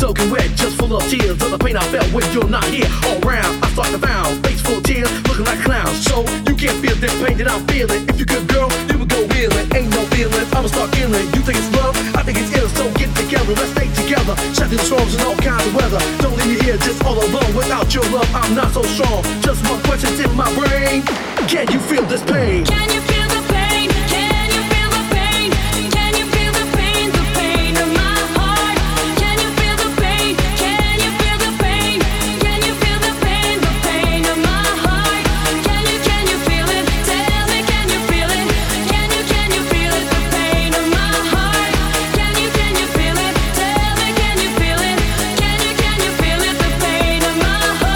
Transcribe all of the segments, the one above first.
soaking wet, just full of tears of the pain I felt when you're not here. All round, I start to frown, face full of tears, looking like clowns. So you can't feel this pain that I'm feeling. If you could, girl, you would go wheeling. Ain't no feelings, I'ma start killing. You think it's love? I think it's ill. So get together, let's stay together. Shut through the storms and all kinds of weather. Don't leave me here just all alone. Without your love, I'm not so strong. Just one question's in my brain. Can you feel this pain? Can you feel the pain? Can you feel the pain? Can you feel the pain? The pain of my heart. Can you feel the pain? Can you feel the pain? Can you feel the pain? The pain of my heart. Can you feel it? Tell me, can you feel it? Can you feel it? The pain of my heart. Can you feel it? Tell me, can you feel it? Can you feel it? The pain of my heart.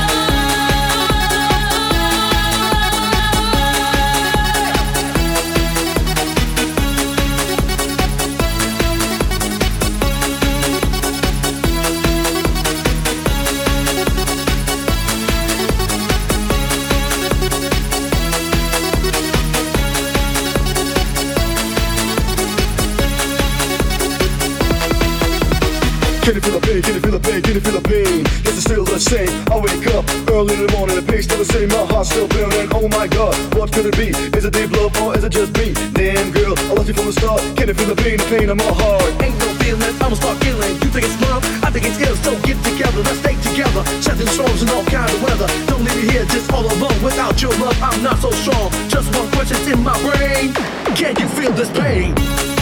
Can you feel the pain? Can you feel the pain? Can you feel the pain? Guess it's still the same. I wake up early in the morning, the pain's still the same. My heart's still pounding. Oh my God, what could it be? Is it deep love or is it just me? Damn girl, I loved you from the start. Can you feel the pain of my heart? Ain't no feelings, I'ma start killing. You think it's love? I think it's ill. So get together, let's stay together. Shut through the storms and all kinds of weather. Don't leave me here just all alone. Without your love, I'm not so strong. Just one question's in my brain. Can you feel this pain?